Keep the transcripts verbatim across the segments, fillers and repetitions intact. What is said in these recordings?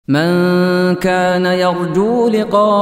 من كان يرجو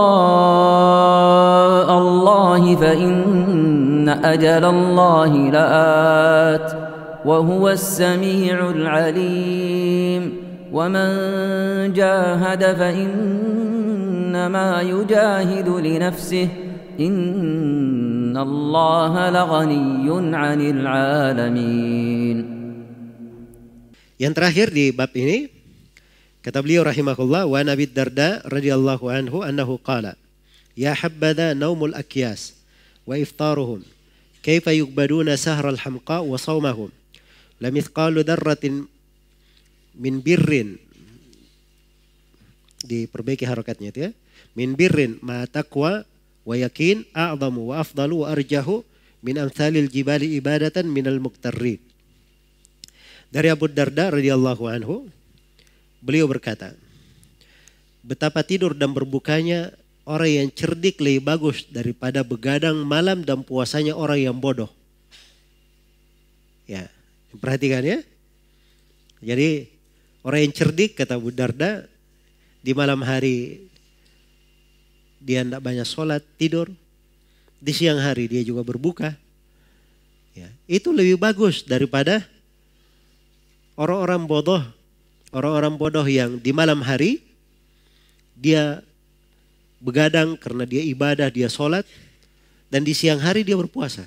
لقاء الله فإن أجل الله لآت وهو السميع العليم ومن جاهد فإنما يجاهد لنفسه إن الله لغني عن العالمين. Yang terakhir di bab ini, kata beliau rahimahullah, wa Nabi Darda radhiyallahu anhu annahu qala ya habbadha naumul akyas wa iftaruhum kaifa yugbaduna sahral hamqa wa sawmahum lam ithqalu darratin min birrin, diperbaiki harakatnya itu ya, min birrin ma taqwa wa yakin a'zamu wa afdalu wa arjahu min amsalil jibali ibadatan minal muqtarrin. Dari Abu Darda radhiyallahu anhu, beliau berkata, betapa tidur dan berbukanya orang yang cerdik lebih bagus daripada begadang malam dan puasanya orang yang bodoh. Ya, perhatikan ya. Jadi orang yang cerdik, kata Abu Darda, di malam hari dia tidak banyak sholat, tidur. Di siang hari dia juga berbuka. Ya, itu lebih bagus daripada orang-orang bodoh. Orang-orang bodoh yang di malam hari dia begadang karena dia ibadah, dia sholat. Dan di siang hari dia berpuasa.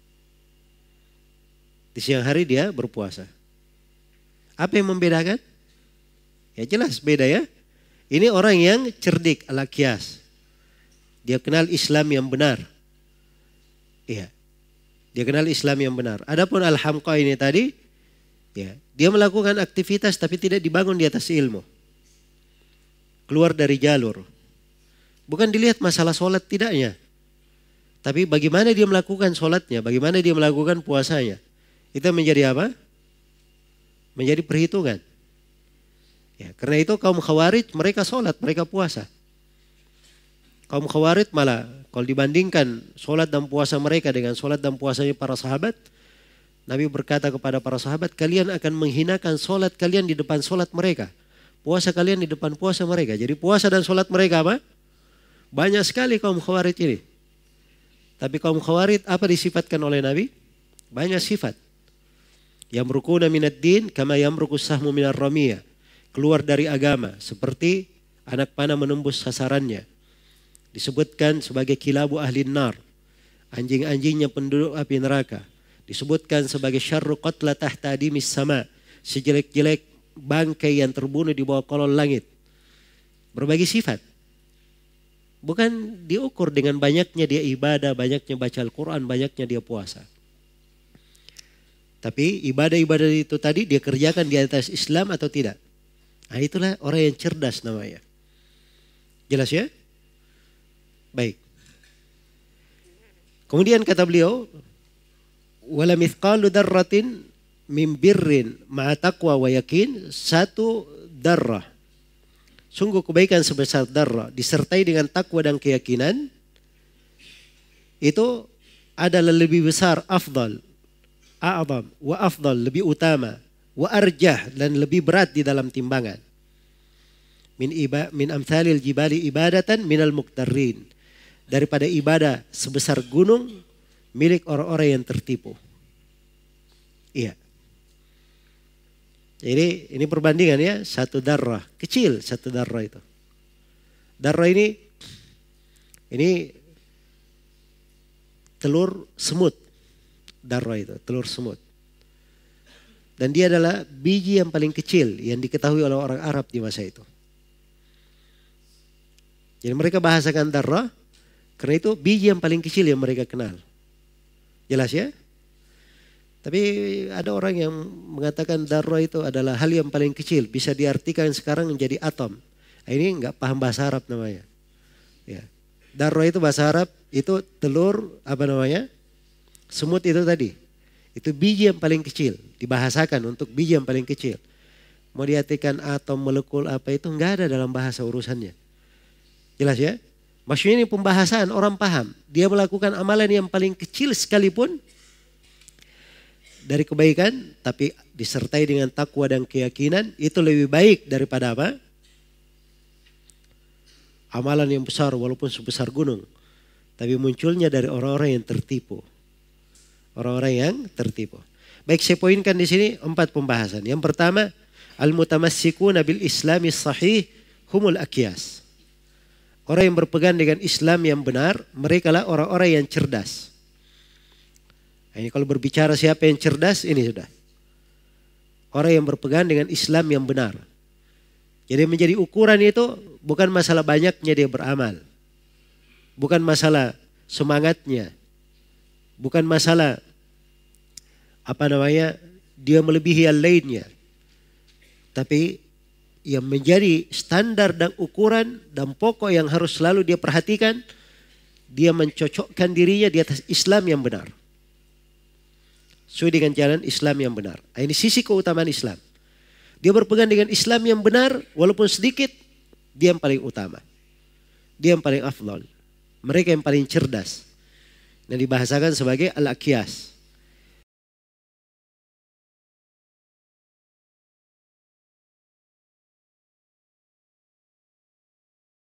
Di siang hari dia berpuasa. Apa yang membedakan? Ya jelas beda ya. Ini orang yang cerdik, al-akyas. Dia kenal Islam yang benar. Iya. Dia kenal Islam yang benar. Adapun al-hamqa ini tadi, ya, dia melakukan aktivitas tapi tidak dibangun di atas ilmu. Keluar dari jalur. Bukan dilihat masalah sholat tidaknya. Tapi bagaimana dia melakukan sholatnya, bagaimana dia melakukan puasanya. Itu menjadi apa? Menjadi perhitungan. Ya, karena itu kaum Khawarij mereka sholat, mereka puasa. Kaum Khawarij malah kalau dibandingkan sholat dan puasa mereka dengan sholat dan puasanya para sahabat, Nabi berkata kepada para sahabat, kalian akan menghinakan sholat kalian di depan sholat mereka. Puasa kalian di depan puasa mereka. Jadi puasa dan sholat mereka apa? Banyak sekali kaum Khawarij ini. Tapi kaum Khawarij apa disifatkan oleh Nabi? Banyak sifat. Yamrukuna minad din kama yamrukus sahmu minar ramiyah. Keluar dari agama seperti anak panah menembus sasarannya. Disebutkan sebagai kilabu ahli nar. Anjing-anjingnya penduduk api neraka. Disebutkan sebagai syarru qatla tahta adimis sama. Sejelek-jelek bangkai yang terbunuh di bawah kolong langit. Berbagai sifat. Bukan diukur dengan banyaknya dia ibadah, banyaknya baca Al-Quran, banyaknya dia puasa. Tapi ibadah-ibadah itu tadi dia kerjakan di atas Islam atau tidak. Nah itulah orang yang cerdas namanya. Jelas ya? Baik. Kemudian kata beliau, wala mithqalu darratin min birrin ma'a taqwa wa yakin, satu darrah. Sungguh kebaikan sebesar darrah disertai dengan takwa dan keyakinan itu adalah lebih besar, afdal, a'zam wa afdal, lebih utama, wa arjah, dan lebih berat di dalam timbangan. Min iba min amsalil jibali ibadatan minal muqtarrin, daripada ibadah sebesar gunung milik orang-orang yang tertipu. Iya. Jadi ini perbandingan ya, satu darrah, kecil satu darrah itu. Darrah ini, ini telur semut, darrah itu, telur semut. Dan dia adalah biji yang paling kecil yang diketahui oleh orang Arab di masa itu. Jadi mereka bahasakan darrah, karena itu biji yang paling kecil yang mereka kenal. Jelas ya? Tapi ada orang yang mengatakan darrah itu adalah hal yang paling kecil. Bisa diartikan sekarang menjadi atom. Nah, ini enggak paham bahasa Arab namanya. Ya. Darrah itu bahasa Arab, itu telur, apa namanya? Semut itu tadi. Itu biji yang paling kecil. Dibahasakan untuk biji yang paling kecil. Mau diartikan atom, molekul apa itu enggak ada dalam bahasa urusannya. Jelas ya? Maksudnya ini pembahasan, orang paham. Dia melakukan amalan yang paling kecil sekalipun dari kebaikan, tapi disertai dengan takwa dan keyakinan, itu lebih baik daripada apa? amalan yang besar walaupun sebesar gunung. Tapi munculnya dari orang-orang yang tertipu. Orang-orang yang tertipu. Baik, saya poinkan di sini empat pembahasan. Yang pertama, al-mutamassikuna bil islami sahih humul akyas. Orang yang berpegang dengan Islam yang benar, mereka lah orang-orang yang cerdas. Ini kalau berbicara siapa yang cerdas, ini sudah. Orang yang berpegang dengan Islam yang benar. Jadi menjadi ukuran itu bukan masalah banyaknya dia beramal. Bukan masalah semangatnya. Bukan masalah apa namanya dia melebihi yang lainnya. Tapi yang menjadi standar dan ukuran dan pokok yang harus selalu dia perhatikan, dia mencocokkan dirinya di atas Islam yang benar. Sesuai dengan jalan Islam yang benar. Ini sisi keutamaan Islam. Dia berpegang dengan Islam yang benar, walaupun sedikit, dia yang paling utama. Dia yang paling afdal. Mereka yang paling cerdas. Yang dibahasakan sebagai al-akyas.